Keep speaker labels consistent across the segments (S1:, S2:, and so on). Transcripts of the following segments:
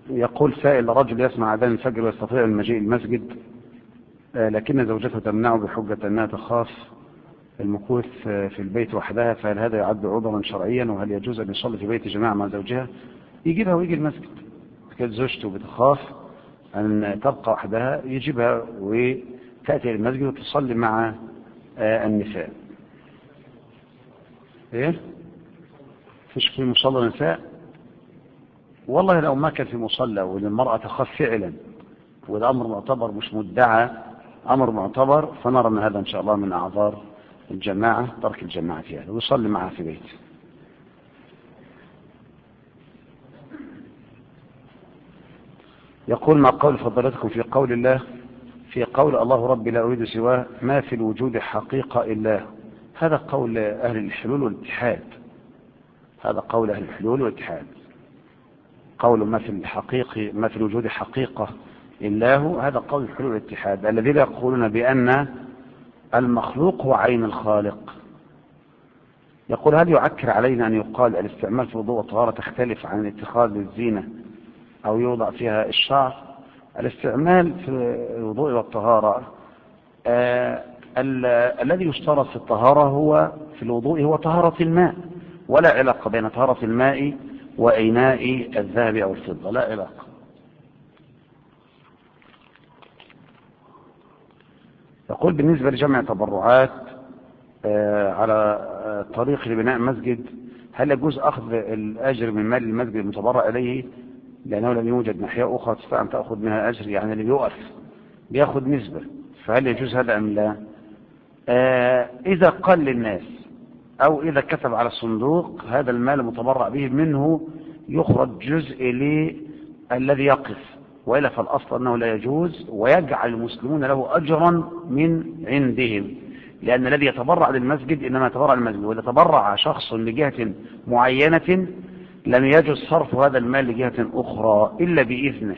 S1: يقول سائل: رجل يسمع أذان الفجر ويستطيع المجيء المسجد، لكن زوجته تمنعه بحجة أنها تخاف المكوث في البيت وحدها، فهل هذا يعد عذرا شرعيا؟ وهل يجوز أن يصلي في بيت جماعة مع زوجها؟ يجيبها ويجي المسجد. كانت زوجته بتخاف أن تبقى وحدها، يجيبها وتأتي المسجد وتصلي مع النساء. إيه؟ فيش في مصلى نساء؟ والله لو ما كان في مصلى والمرأة تخاف فعلا وده أمر معتبر مش مدعى، أمر معتبر، فنرى أن هذا إن شاء الله من أعذار الجماعة، ترك الجماعة فيها ويصلي معها في بيته. يقول: ما قول فضلتكم في قول الله، في قول الله ربي لا أريد سواه، ما في الوجود حقيقة إلا؟ هذا قول أهل الحلول والاتحاد، هذا قول أهل الحلول والاتحاد. قول ما في الحقيقة، ما في الوجود حقيقة إلا هو، هذا قول الحلول والاتحاد الذين يقولون بأن المخلوق هو عين الخالق. يقول: هل يعكر علينا أن يقال الاستعمال في وضوء الطهارة تختلف عن الاتخاذ للزينة أو يوضع فيها الشعر؟ الاستعمال في الوضوء والطهارة الذي يشترط في الطهارة هو في الوضوء هو طهارة الماء، ولا علاقة بين طهارة الماء وإناء الذهب أو الفضة، لا علاقة. يقول: بالنسبة لجمع تبرعات على طريق لبناء مسجد، هل يجوز أخذ الأجر من مال المسجد المتبرع إليه لأنه لم يوجد ناحية أخرى تستطيع أن تأخذ منها أجر؟ يعني اللي بيوقف بيأخذ نسبة، فهل يجوز هذا أم لا؟ إذا قل للناس أو إذا كتب على الصندوق هذا المال المتبرع به منه يخرج جزء للذي يقف، وإلا فالأصل أنه لا يجوز، ويجعل المسلمون له أجرا من عندهم، لأن الذي يتبرع للمسجد إنما يتبرع للمسجد، وإذا تبرع شخص لجهة معينة لم يجوز صرف هذا المال لجهة أخرى إلا بإذنه.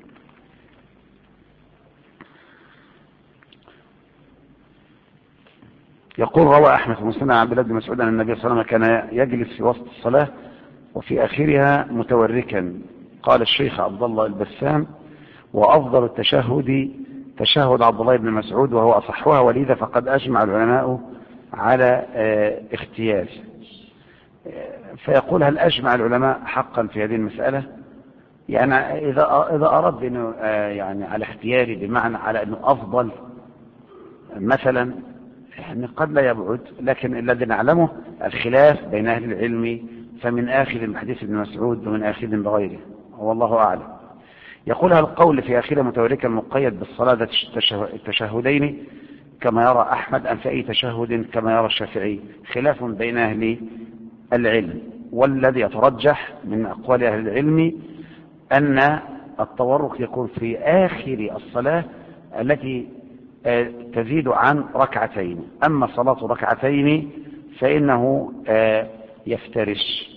S1: يقول: روى أحمد في مسند عن عبد الله بن مسعود أن النبي صلى الله عليه وسلم كان يجلس في وسط الصلاة وفي آخرها متوركا. قال الشيخ عبد الله البسام: وأفضل التشهد تشهد عبد الله بن مسعود وهو أصحها، ولذا فقد أجمع العلماء على اختياره. فيقول: هل أجمع العلماء حقا في هذه المسألة؟ يعني إذا أرد إنه يعني على اختياري بمعنى على أنه أفضل مثلا، يعني قد لا يبعد، لكن الذي نعلمه الخلاف بين أهل العلم، فمن آخذ من حديث ابن مسعود ومن آخذ بغيره، والله أعلم. يقول: هل القول في آخره متوركا مقيد بالصلاة ذات التشهدين كما يرى أحمد أم في أي تشهد كما يرى الشافعي؟ خلاف بين أهل العلم، والذي يترجح من أقوال أهل العلم أن التورك يكون في آخر الصلاة التي تزيد عن ركعتين، أما صلاة ركعتين فإنه يفترش.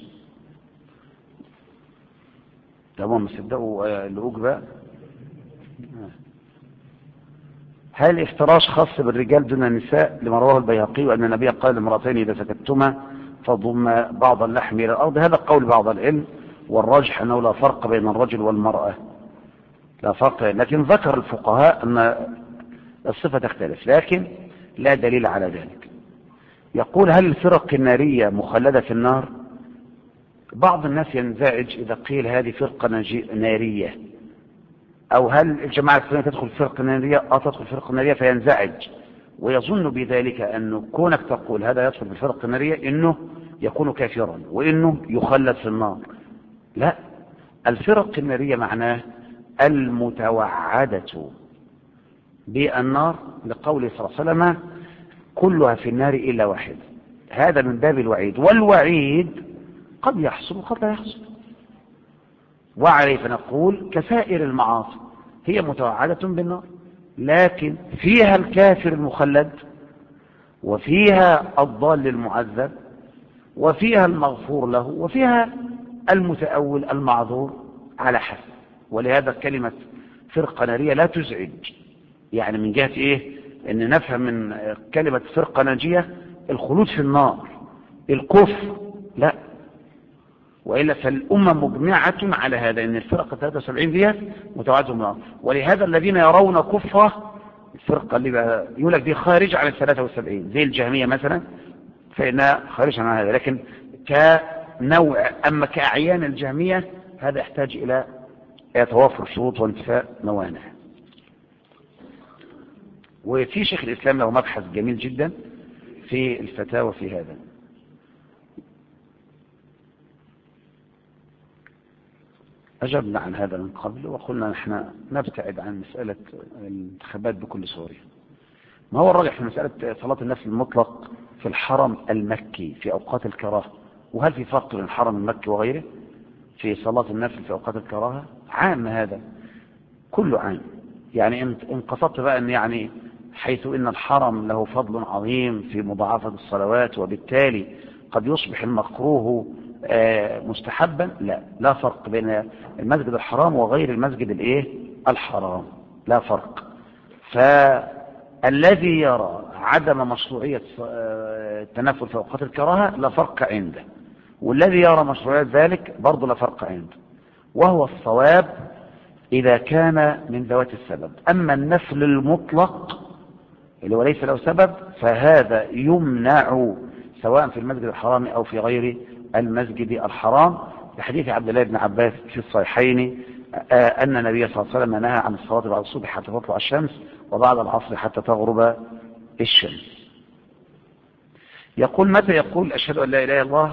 S1: تمام، صدقوا الأجبة. هل الافتراش خاص بالرجال دون النساء لما رواه البيهقي وأن النبي قال لامرأتين إذا سكتتما فضم بعض اللحم إلى الأرض؟ هذا قول بعض العلم، والراجح أنه لا فرق بين الرجل والمرأة، لا فرق، لكن ذكر الفقهاء أن الصفة تختلف، لكن لا دليل على ذلك. يقول: هل الفرق النارية مخلدة في النار؟ بعض الناس ينزعج إذا قيل هذه فرقة نارية، أو هل الجماعة الإسلامية تدخل فرقة نارية؟ تدخل فرقة نارية، فينزعج ويظن بذلك أنه كونك تقول هذا يدخل في الفرقة النارية إنه يكون كافرا وإنه يخلد في النار. لا، الفرق النارية معناه المتوعدة بالنار، لقوله صلى الله عليه وسلم: كلها في النار إلا واحد. هذا من باب الوعيد، والوعيد قد يحصل وقد لا يحصل، وعليه فنقول كسائر المعاصي هي متوعدة بالنار، لكن فيها الكافر المخلد، وفيها الضال المعذب، وفيها المغفور له، وفيها المتأول المعذور على حسب. ولهذا كلمة فرقة نارية لا تزعج، يعني من جهة إيه؟ إن نفهم من كلمة فرقة ناجية الخلود في النار، الكفر لا. وإلا فالأمة مجمعة على هذا، إن الفرقة 73 ديت متوعدهم. ولهذا الذين يرون كفرة الفرقة اللي يقول لك دي خارج عن 73 زي الجهمية مثلا، فإنها خارج عن هذا، لكن كنوع. أما كأعيان الجهمية هذا يحتاج إلى توافر شروط وانتفاء موانع. وفي شيخ الإسلام له مبحث جميل جدا في الفتاوى في هذا. أجبنا عن هذا من قبل وقلنا نحن نبتعد عن مسألة الانتخابات بكل صورة. ما هو الراجح في مسألة صلاة النفل المطلق في الحرم المكي في أوقات الكراهة؟ وهل في فرق بين الحرم المكي وغيره في صلاة النفل في أوقات الكراهة؟ عام هذا كله عام. يعني إن قصدت بقى أن يعني حيث إن الحرم له فضل عظيم في مضاعفة الصلوات وبالتالي قد يصبح المكروه مستحبا، لا فرق بين المسجد الحرام وغير المسجد الحرام، لا فرق. فالذي يرى عدم مشروعية التنفل في أوقات الكراهة لا فرق عنده، والذي يرى مشروعية ذلك برضه لا فرق عنده، وهو الصواب إذا كان من ذوات السبب. أما النفل المطلق اللي هو ليس له سبب فهذا يمنع سواء في المسجد الحرام أو في غير المسجد الحرام، بحديث عبد الله بن عباس في الصحيحين أن النبي صلى الله عليه وسلم نهى عن الصلاة بعد الصبح حتى تطلع الشمس وبعد العصر حتى تغرب الشمس. يقول متى يقول أشهد أن لا إله إلا الله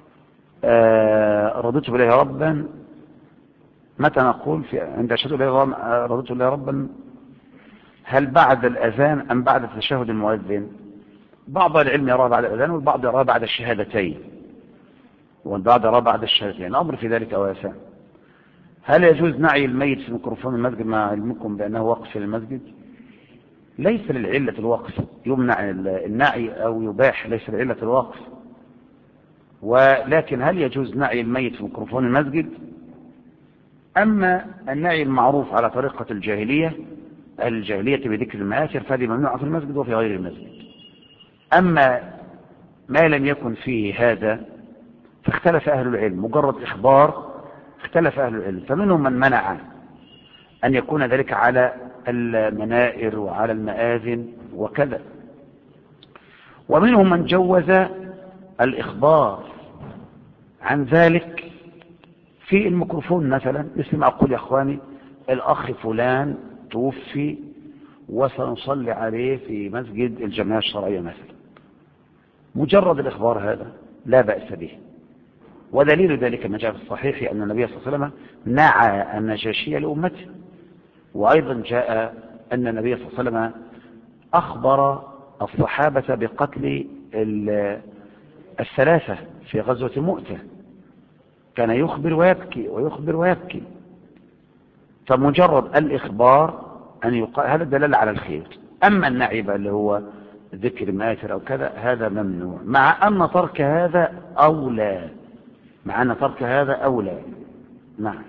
S1: رضيت بالله ربا؟ متى نقول عند أشهد أن لا إله إلا الله رضيت بالله ربا؟ هل بعد الأذان أم بعد تشهد المؤذن؟ بعض العلم يرى بعد الأذان والبعض يرى بعد الشهادتين والبعض يرى بعد الشهادتين. الأمر في ذلك واسع. هل يجوز نعي الميت في ميكروفون المسجد مع علمكم بأنه وقف في المسجد؟ ليس للعلة الوقف، يمنع النعي أو يباح، ليس للعلة الوقف. ولكن هل يجوز نعي الميت في ميكروفون المسجد؟ أما النعي المعروف على طريقة الجاهلية بذكر المآثر فهذه ممنوعة في المسجد وفي غير المسجد. أما ما لم يكن فيه هذا فاختلف أهل العلم، مجرد إخبار اختلف أهل العلم، فمنهم من منع أن يكون ذلك على المنائر وعلى المآذن وكذا، ومنهم من جوز الإخبار عن ذلك في الميكروفون مثلا، مثل ما أقول يا أخواني الأخ فلان توفي وسنصلي عليه في مسجد الجمعية الشرعية مثلا، مجرد الإخبار هذا لا بأس به. ودليل ذلك ما جاء في الصحيح أن النبي صلى الله عليه وسلم نعى النجاشية لأمته، وأيضا جاء أن النبي صلى الله عليه وسلم أخبر الصحابة بقتل الثلاثة في غزوة مؤتة، كان يخبر ويبكي ويخبر ويبكي. فمجرد الإخبار أن يقال هذا دلالة على الخير. أما النعيب اللي هو ذكر مآثر أو كذا هذا ممنوع، مع أن ترك هذا أولى، نعم.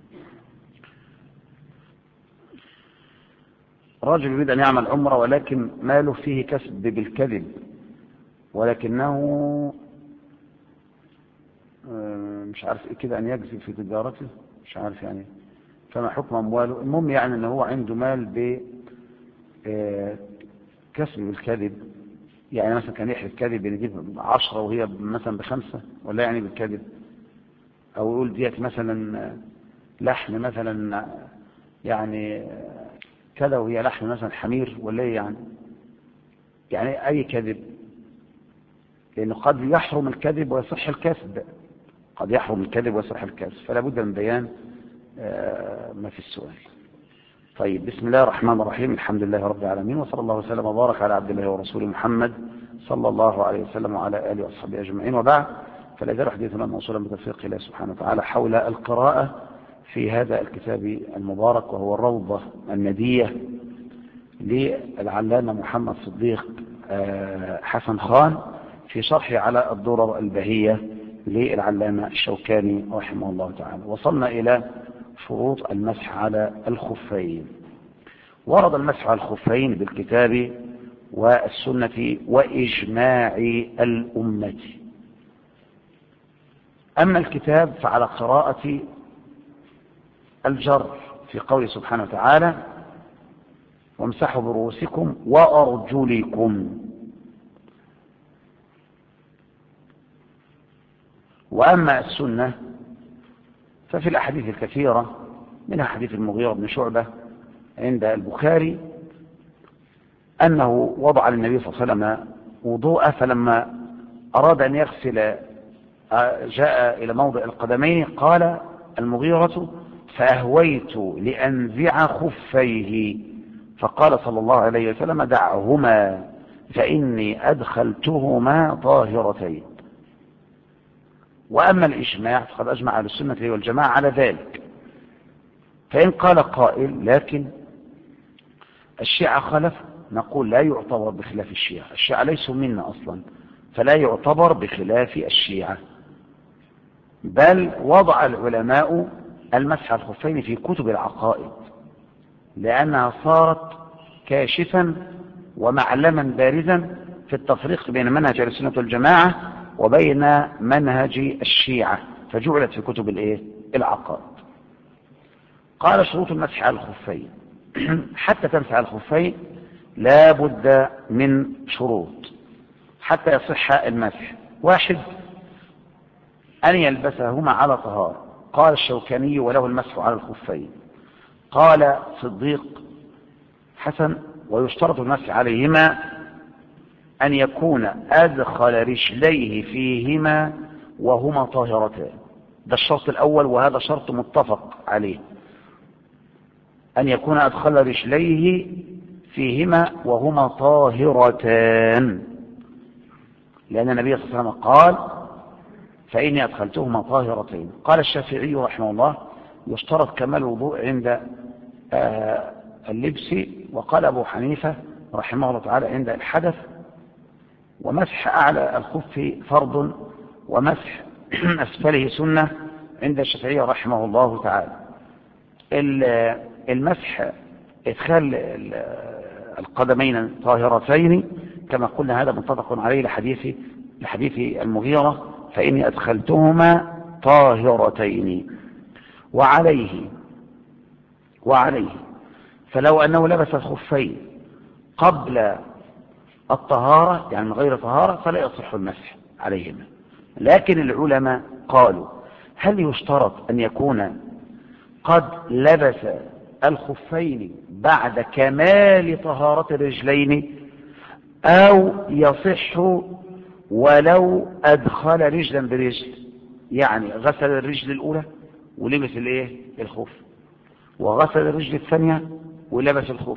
S1: رجل يريد أن يعمل عمرة ولكن ماله فيه كسب بالكذب، ولكنه مش عارف إيه كده أن يكذب في تجارته، مش عارف يعني فما حكم أمواله. المهم يعني أنه هو عنده مال بكسب بالكذب، يعني مثلا كان يحلف كذب يجيب 10 وهي مثلا ب5، ولا يعني بالكذب، أو يقول ديت مثلا لحم مثلا يعني كذا وهي لحم مثلا حمير، ولا ايه يعني أي كذب، لأنه قد يحرم الكذب ويصح الكسب، فلا بد من بيان ما في السؤال. طيب، بسم الله الرحمن الرحيم، الحمد لله رب العالمين، وصلى الله وسلم وبارك على عبد الله ورسوله محمد صلى الله عليه وسلم وعلى آله وصحبه أجمعين، وبعد. فلا يزال حديثنا موصولا بتوفيق الله سبحانه وتعالى حول القراءة في هذا الكتاب المبارك، وهو الروضة الندية للعلامة محمد صديق حسن خان في شرحه على الدرر البهية للعلامة الشوكاني رحمه الله تعالى. وصلنا إلى شروط المسح على الخفين. ورد المسح على الخفين بالكتاب والسنة وإجماع الأمة. أما الكتاب فعلى قراءة الجر في قوله سبحانه وتعالى وامسحوا برؤوسكم وأرجلكم. وأما السنة ففي الأحاديث الكثيرة منها حديث المغيرة بن شعبة عند البخاري أنه وضع للنبي صلى الله عليه وسلم وضوءه، فلما أراد أن يغسل جاء إلى موضع القدمين قال المغيرة فأهويت لأنزع خفيه، فقال صلى الله عليه وسلم دعهما فإني أدخلتهما طاهرتين. وأما الإجماع فقد أجمع أهل السنة والجماعة على ذلك. فإن قال قائل لكن الشيعة خلف، نقول لا يعتبر بخلاف الشيعة، الشيعة ليسوا منا أصلا، فلا يعتبر بخلاف الشيعة، بل وضع العلماء المسح على الخفين في كتب العقائد لأنها صارت كاشفا ومعلما بارزا في التفريق بين منهج أهل السنة والجماعة وبين منهج الشيعة، فجعلت في كتب العقائد. قال شروط المسح على الخفين حتى تمسح على الخفين لا بد من شروط حتى يصح المسح. واحد، أن يلبسهما على طهارة، قال الشوكاني وله المسح على الخفين. قال صديق حسن ويشترط المسح عليهما أن يكون أدخل رجليه فيهما وهما طاهرتان، ده الشرط الأول وهذا شرط متفق عليه، أن يكون أدخل رجليه فيهما وهما طاهرتان، لأن النبي صلى الله عليه وسلم قال فإني أدخلتهما طاهرتين. قال الشافعي رحمه الله يشترط كمال الوضوء عند اللبس، وقال أبو حنيفة رحمه الله تعالى عند الحدث، ومسح أعلى الخف فرض ومسح أسفله سنة عند الشافعي رحمه الله تعالى. المسح إدخال القدمين طاهرتين كما قلنا هذا متفق عليه لحديث المغيرة فإني أدخلتهما طاهرتين. وعليه فلو أنه لبس الخفين قبل الطهارة يعني من غير طهارة فلا يصح المسح عليهما، لكن العلماء قالوا هل يشترط أن يكون قد لبس الخفين بعد كمال طهارة الرجلين أو يصح ولو أدخل رجلا برجل، يعني غسل الرجل الأولى ولبس الخف، وغسل الرجل الثانية ولبس الخف،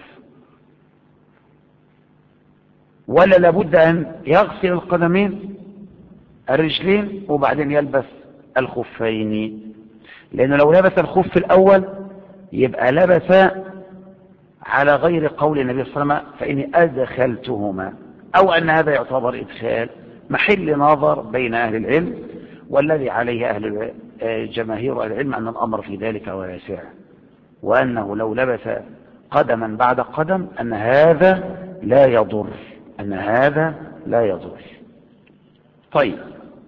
S1: ولا لابد أن يغسل القدمين الرجلين وبعدين يلبس الخفين؟ لأنه لو لبس الخف الأول يبقى لبس على غير قول النبي صلى الله عليه وسلم فإني أدخلتهما، أو أن هذا يعتبر إدخال، محل نظر بين أهل العلم، والذي عليه جماهير أهل العلم أن الأمر في ذلك واسع، وأنه لو لبس قدما بعد قدم أن هذا لا يضر. طيب،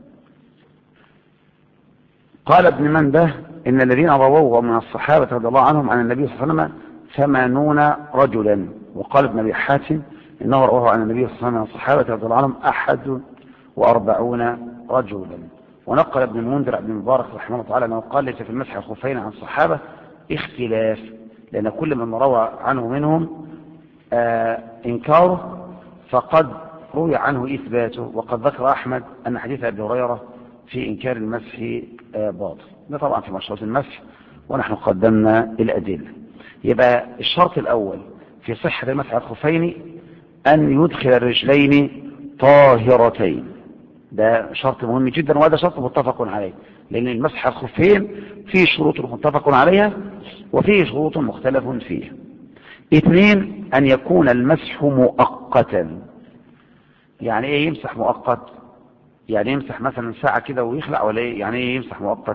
S1: قال ابن منده إن الذين رووا من الصحابة رضي الله عنهم عن النبي صلى الله عليه وسلم 80 رجلا. وقال ابن أبي حاتم إنه رواه عن النبي صلى الله عليه وسلم من الصحابة رضي الله عنهم 41 رجلا. ونقل ابن المنذر ابن المبارك رحمه الله تعالى أنه قال ليس في المسح الخفين عن الصحابة اختلاف، لأن كل من روى عنه منهم إنكاره فقد روي عنه إثباته. وقد ذكر أحمد أن حديث أبي هريرة في إنكار المسح باطل، ده طبعا في مشروط المسح ونحن قدمنا الأدلة. يبقى الشرط الأول في صحة المسح على الخفين أن يدخل الرجلين طاهرتين، ده شرط مهم جدا، وهذا شرط متفق عليه، لأن المسح على الخفين فيه شروط متفق عليها وفيه شروط مختلف فيها. 2 أن يكون المسح مؤقتا. يعني إيه يمسح مؤقت؟ يعني يمسح مثلا ساعة كده ويخلع، ولا إيه؟ يعني إيه يمسح مؤقت؟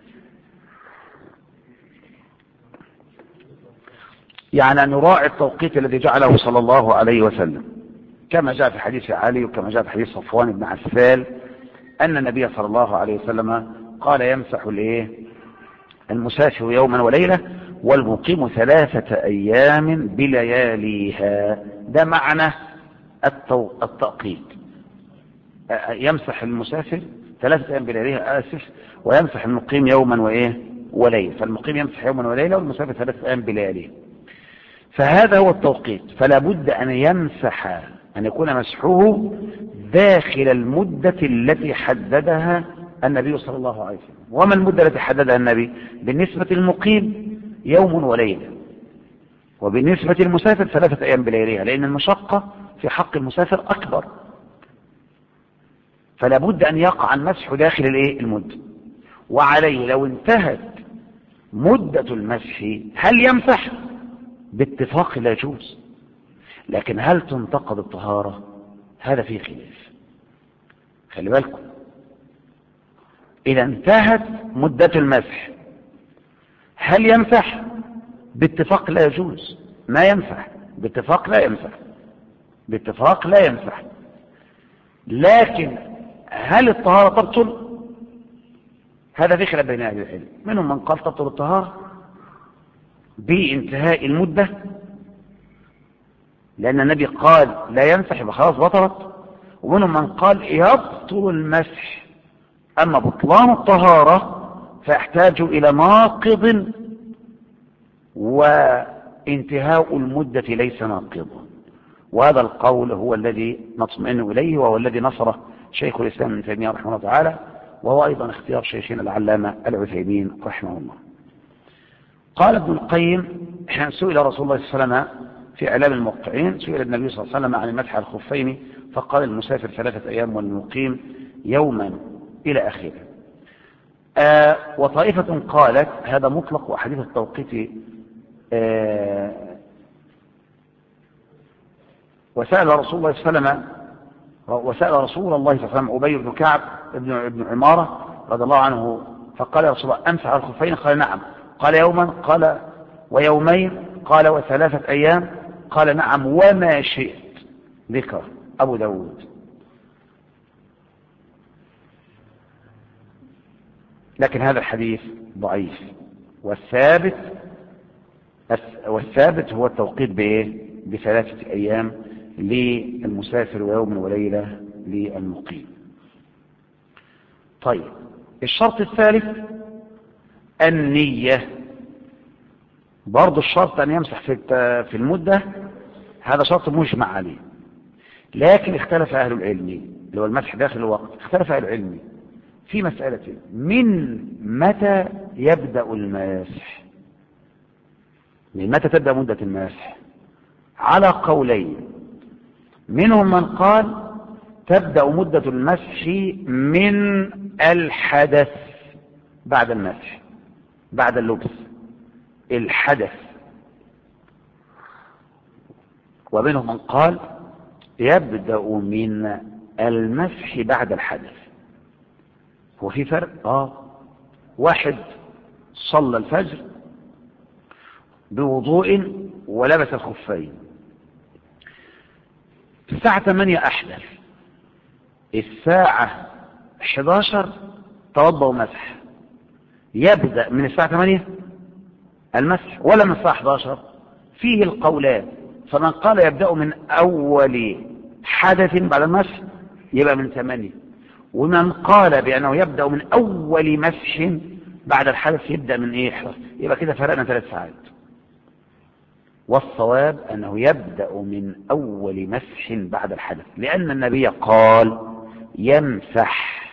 S1: يعني أن يراعي التوقيت الذي جعله صلى الله عليه وسلم، كما جاء في حديث علي وكما جاء في حديث صفوان بن عسال أن النبي صلى الله عليه وسلم قال يمسح المسافر يوما وليلة والمقيم 3 أيام بلياليها. ده معنى التأقيت. يمسح المسافر 3 أيام بلياليها، ويمسح المقيم يوما وليلة. فالمقيم يمسح يوما وليلة والمسافر 3 أيام بلياليها. فهذا هو التوقيت. فلا بد أن يمسح، أن يكون مسحه داخل المدة التي حددها النبي صلى الله عليه وسلم. وما المدة التي حددها النبي؟ بالنسبة للمقيم يوم وليلة، وبالنسبة للمسافر 3 أيام بلياليها، لأن المشقة في حق المسافر أكبر. فلا بد أن يقع المسح داخل المدة. وعليه لو انتهت مدة المسح هل يمسح؟ باتفاق لا يجوز. لكن هل تنتقض الطهارة؟ هذا فيه خلاف. خلي بالكم، إذا انتهت مدة المسح هل يمسح؟ باتفاق لا يجوز، ما يمسح. باتفاق لا يمسح، باتفاق لا يمسح. لكن هل الطهارة تبطل؟ هذا في خلاف بين أهل العلم. منهم من قال تبطل الطهارة بانتهاء المدة، لأن النبي قال لا يمسح يبقى خلاص بطلت. ومنهم من قال يبطل المسح، أما بطلان الطهارة فيحتاج إلى ناقض، وانتهاء المدة ليس ناقضا. وهذا القول هو الذي نطمئن إليه، وهو الذي نصره شيخ الإسلام ابن تيمية رحمه الله تعالى، وهو أيضا اختيار شيخنا العلامة العثيمين رحمه الله. قال ابن القيم: سئل رسول الله صلى الله عليه وسلم في إعلام الموقعين، سئل النبي صلى الله عليه وسلم عن المسح على الخفين فقال: المسافر 3 أيام والمقيم يوما، إلى آخره. وطائفة قالت هذا مطلق، وحديث التوقيت وسأل رسول الله صلى الله عليه وسلم أبي بن كعب ابن عمارة رضي الله عنه، فقال: يا رسول الله أمسح على الخفين؟ قال: نعم. قال: يوما؟ قال: ويومين؟ قال: و3 أيام؟ قال: نعم، وما شئت. ذكر أبو داود. لكن هذا الحديث ضعيف، والثابت هو التوقيت ب3 أيام للمسافر ويوم وليلة للمقيم. طيب، الشرط الثالث النية. برضو الشرط أن يمسح في المدة، هذا شرط مجمع عليه. لكن اختلف أهل العلم، اللي هو المسح داخل الوقت، اختلف أهل العلم في مسألة من متى يبدأ المسح، من متى تبدأ مدة المسح، على قولين. منهم من قال تبدأ مدة المسح من الحدث بعد المسح، بعد اللبس، الحدث. ومنهم من قال يبدأ من المسح بعد الحدث. هو في فرق؟ واحد صلى الفجر بوضوء ولبس الخفين، الساعة 8 أحدث، الساعة 11 توضأ ومسح. يبدأ من الساعة 8 المسح ولا من الساعة 11؟ فيه القولان. فمن قال يبدأ من أول حدث بعد المسح يبقى من 8، ومن قال بأنه يبدأ من أول مسح بعد الحدث يبدأ من 11. يبقى كده فرقنا 3 ساعات. والصواب أنه يبدأ من أول مسح بعد الحدث، لأن النبي قال يمسح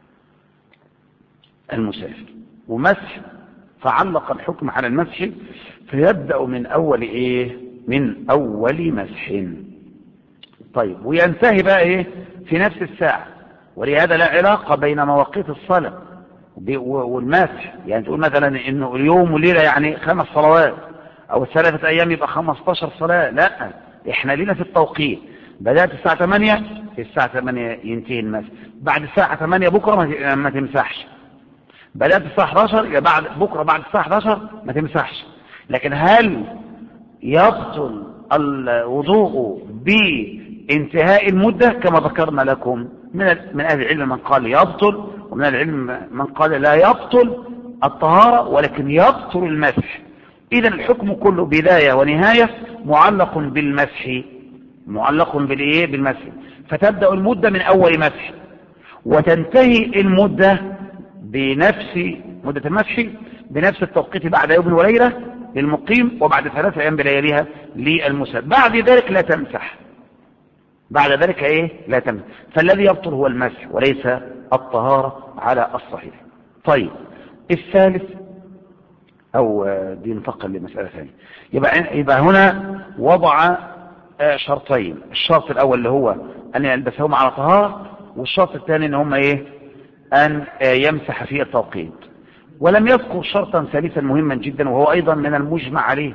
S1: المسافر، ومسح فعلق الحكم على المسح، فيبدأ من أول من أول مسح. طيب، وينتهي بقى في نفس الساعة. ولهذا لا علاقة بين مواقيت الصلاة والمسح. يعني تقول مثلا إنه اليوم والليلة يعني 5 صلوات، أو 3 أيام يبقى 15 صلاة. لا، إحنا لنا في التوقيت. بدأت الساعة 8، في الساعة 8 ينتهي المسح. بعد الساعة 8 بكرة ما تمسحش. بدأت الساعة 11 يبقى بكرة بعد الساعة 11 ما تمسحش. لكن هل يبطل الوضوء بانتهاء المدة؟ كما ذكرنا لكم من أهل العلم من قال يبطل، ومن العلم من قال لا يبطل الطهارة ولكن يبطل المسح. إذا الحكم كله بداية ونهاية معلق بالمسح، معلق بالإيه؟ بالمسح. فتبدأ المدة من أول مسح وتنتهي المدة بنفس مدة المسح بنفس التوقيت بعد يوم وليلة للمقيم وبعد 3 أيام بلياليها للمسافر. بعد ذلك لا تمسح، بعد ذلك ايه؟ لا تمسح. فالذي يبطل هو المسح وليس الطهارة على الصحيح. طيب الثالث، او دي ننتقل لمسألة ثانية. يبقى هنا وضع شرطين. الشرط الاول اللي هو ان يلبسهما على طهارة، والشرط الثاني ان هما ايه؟ ان يمسح في التوقيت. ولم يذكر شرطا ثالثا مهما جدا وهو ايضا من المجمع عليه،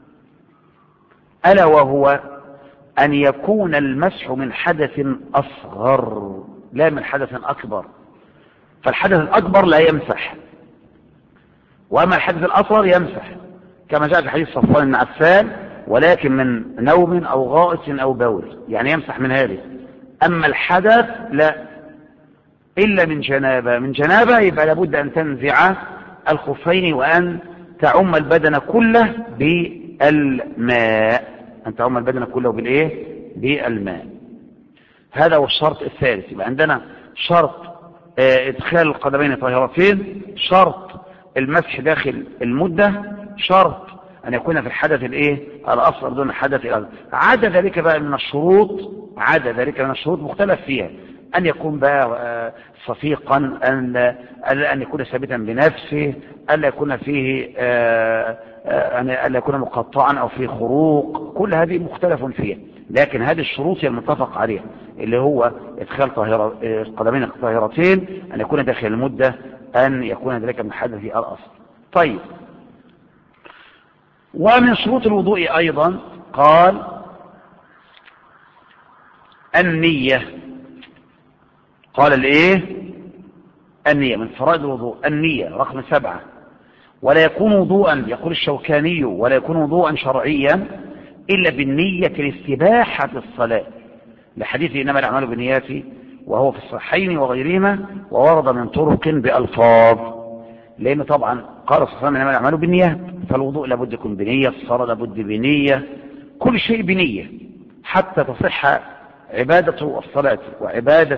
S1: الا وهو ان يكون المسح من حدث اصغر لا من حدث اكبر. فالحدث الاكبر لا يمسح، واما الحدث الاصغر يمسح، كما جاء في حديث صفوان بن عفان: ولكن من نوم او غائط او بول، يعني يمسح من هذه. اما الحدث لا، الا من جنابه. من جنابه يبقى لابد ان تنزع الخفين وان تعم البدن كله بالماء، ان تعم البدن كله بالايه؟ بالماء. هذا هو الشرط الثالث. يبقى عندنا شرط ادخال القدمين طاهرتين، شرط المسح داخل المدة، شرط ان يكون في الحدث الايه؟ الاصغر دون الحدث الاكبر. عدا ذلك بقى من الشروط، عدا ذلك من الشروط مختلف فيها، ان يكون بقى صفيقا، ان يكون ثابتا بنفسه، الا يكون فيه الا يكون مقطعا او فيه خروق. كل هذه مختلف فيها، لكن هذه الشروط هي المتفق عليها، اللي هو ادخال قدمين طاهرتين، ان يكون داخل المدة، ان يكون ذلك من حدث الاصل. طيب، ومن شروط الوضوء ايضا قال النية. قال الايه؟ النية من فرائض الوضوء. النية رقم 7. ولا يكون وضوءا، يقول الشوكاني، ولا يكون وضوءا شرعيا الا بالنية لاستباحة الصلاة، لحديث انما الاعمال بالنيات، وهو في الصحيحين وغيرهما، وورد من طرق بألفاظ. لان طبعا قال صلى الله عليه وسلم انما الاعمال بالنيات، فالوضوء لابد يكون بنية، الصلاة لابد بنية، كل شيء بنية حتى تصح عبادة الصلاة وعبادة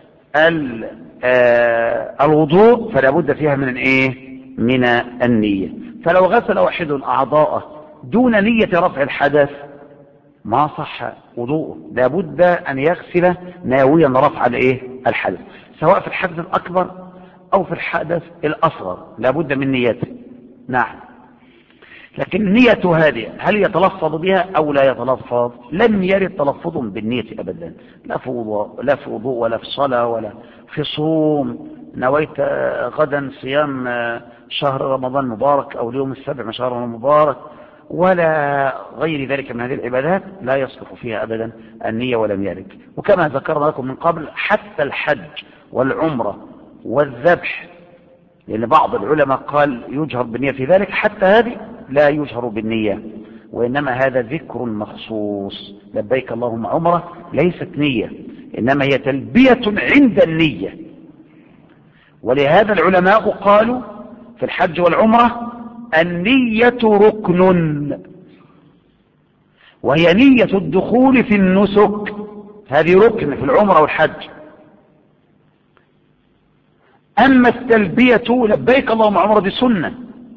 S1: الوضوء، فلا بد فيها من ايه؟ من النية. فلو غسل واحد اعضاءه دون نية رفع الحدث ما صح وضوءه، لا بد ان يغسل ناويا رفع الايه؟ الحدث، سواء في الحدث الاكبر او في الحدث الاصغر، لا بد من نيته. نعم، لكن نيته هذه هل يتلفظ بها او لا يتلفظ؟ لم يرد تلفظ بالنية ابدا، لا في وضوء ولا في صلاة ولا في صوم. نويت غدا صيام شهر رمضان مبارك او اليوم السابع من شهر رمضان مبارك، ولا غير ذلك من هذه العبادات، لا يصلح فيها ابدا النية ولم يرد. وكما ذكرنا لكم من قبل، حتى الحج والعمرة والذبح، لأن بعض العلماء قال يجهر بالنية في ذلك، حتى هذه لا يجهر بالنية، وإنما هذا ذكر مخصوص. لبيك اللهم عمرة ليست نية، إنما هي تلبية عند النية. ولهذا العلماء قالوا في الحج والعمرة النية ركن، وهي نية الدخول في النسك، هذه ركن في العمرة والحج. أما التلبية لبيك اللهم عمرة دي سنة،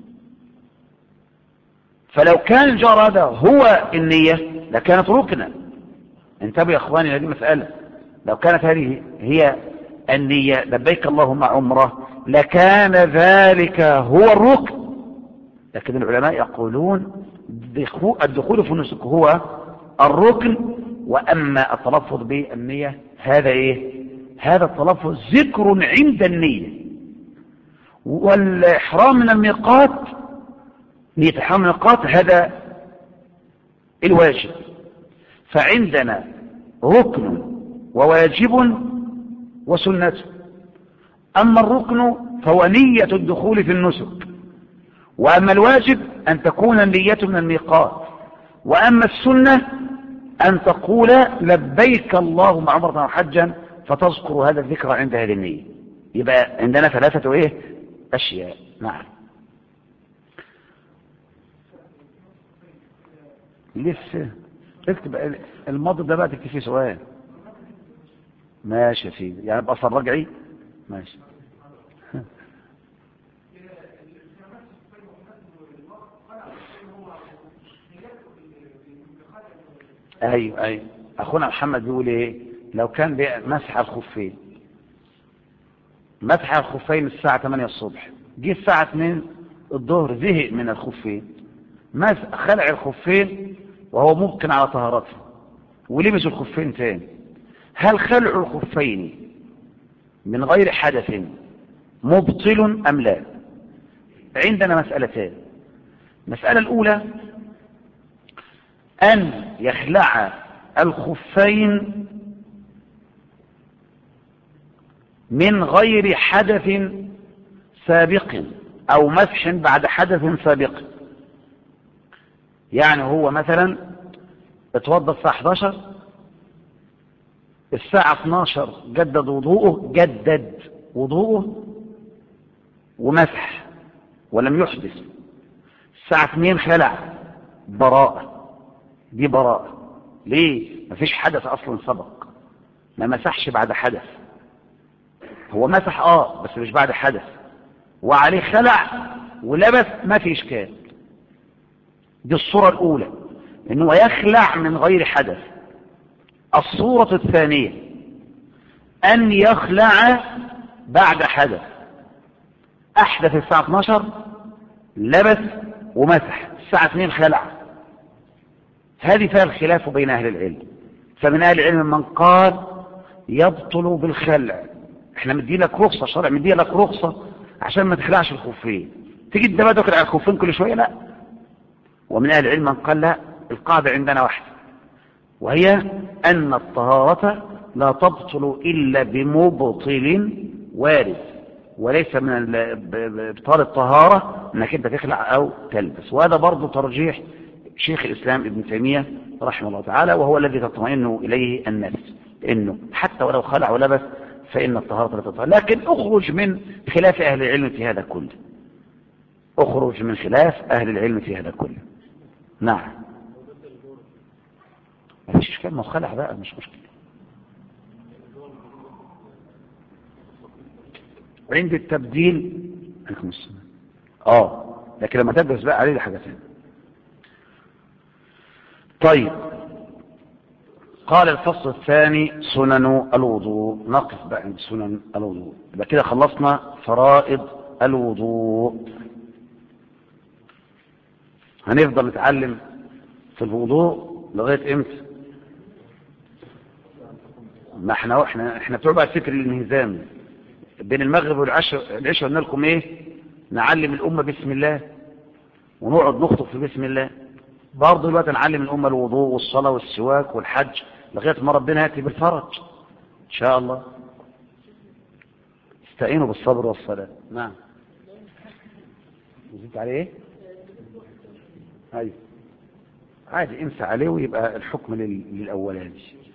S1: فلو كان الجار هذا هو النية لكانت ركنا. انتبهوا يا اخواني، هذه مسألة. لو كانت هذه هي النية لبيك اللهم عمرة لكان ذلك هو الركن، لكن العلماء يقولون الدخول في النسك هو الركن، وأما التلفظ بالنية هذا ايه؟ هذا التلفظ ذكر عند النية. والإحرام من الميقات، نية إحرام من الميقات هذا الواجب، فعندنا ركن وواجب وسنة. أما الركن فهو نية الدخول في النسك، وأما الواجب أن تكون النية من الميقات، وأما السنة أن تقول لبيك اللهم عمرة وحجا فتذكر هذا الذكر عند هذه النية. يبقى عندنا ثلاثة ايه اشياء. نعم. لسه اكتب الماضي ده بقى تكتب فيه سؤال. ماشي يا سيدي، يعني ابقى اصل رجعي. ماشي. ايوه ايوه، اخونا محمد بيقول ايه؟ لو كان مسح الخفين، مسح الخفين الساعة 8 الصبح، جه الساعة 2 الظهر زهق من الخفين، خلع الخفين وهو ممكن على طهارته ولبس الخفين تاني، هل خلع الخفين من غير حدث مبطل أم لا؟ عندنا مسألتان. المسألة الأولى أن يخلع الخفين من غير حدث سابق أو مسح بعد حدث سابق. يعني هو مثلا اتوضى الساعة 11، الساعة 12 جدد وضوءه ومسح ولم يحدث، الساعة 2 خلع، براءة، دي براءة. ليه؟ مفيش حدث أصلا سبق، ما مسحش بعد حدث، هو مسح بس مش بعد حدث، وعليه خلع ولبس، ما في إشكال. دي الصورة الأولى، إنه يخلع من غير حدث. الصورة الثانية أن يخلع بعد حدث، أحدث الساعة 12، لبس ومسح، الساعة 2 خلع. هذه فيها الخلاف بين أهل العلم. فمن أهل العلم من قال يبطل بالخلع، احنا مدي لك رخصة، شرع مدي لك رخصة عشان ما تخلعش الخفين، تيجي انت بقى تخلع الخفين كل شوية، لا. ومن أهل العلم من قال لا، القاعدة عندنا واحدة، وهي أن الطهارة لا تبطل إلا بمبطل وارد، وليس من ابطال الطهارة انك انت تخلع او تلبس. وهذا برضو ترجيح شيخ الاسلام ابن تيمية رحمه الله تعالى، وهو الذي تطمئن اليه النفس، انه حتى ولو خلع ولبس فان الطهارة لا تبطل. لكن اخرج من خلاف اهل العلم في هذا كله، اخرج من خلاف اهل العلم في هذا كله. نعم. ما فيش اشكال، ما خلع بقى مش مشكلة. عند التبديل عليكم السلام، لكن لما تدرس بقى عليه حاجة ثانية. طيب، قال الفصل الثاني سنن الوضوء. نقف بقى عند سنن الوضوء، يبقى كده خلصنا فرائض الوضوء. هنفضل نتعلم في الوضوء لغاية امتى؟ ما احنا بتوع بقى الفكر الانهزامي بين المغرب والعشاء قلنا لكم ايه؟ نعلم الامه بسم الله ونقعد نخطب في بسم الله. برضه دلوقتي نعلم الامه الوضوء والصلاه والسواك والحج لغايه ما ربنا ياتي بالفرج ان شاء الله. استعينوا بالصبر والصلاه. نعم. نزيد عليه ايه؟ ايوه عادي، امسى عليه ويبقى الحكم للاولاني.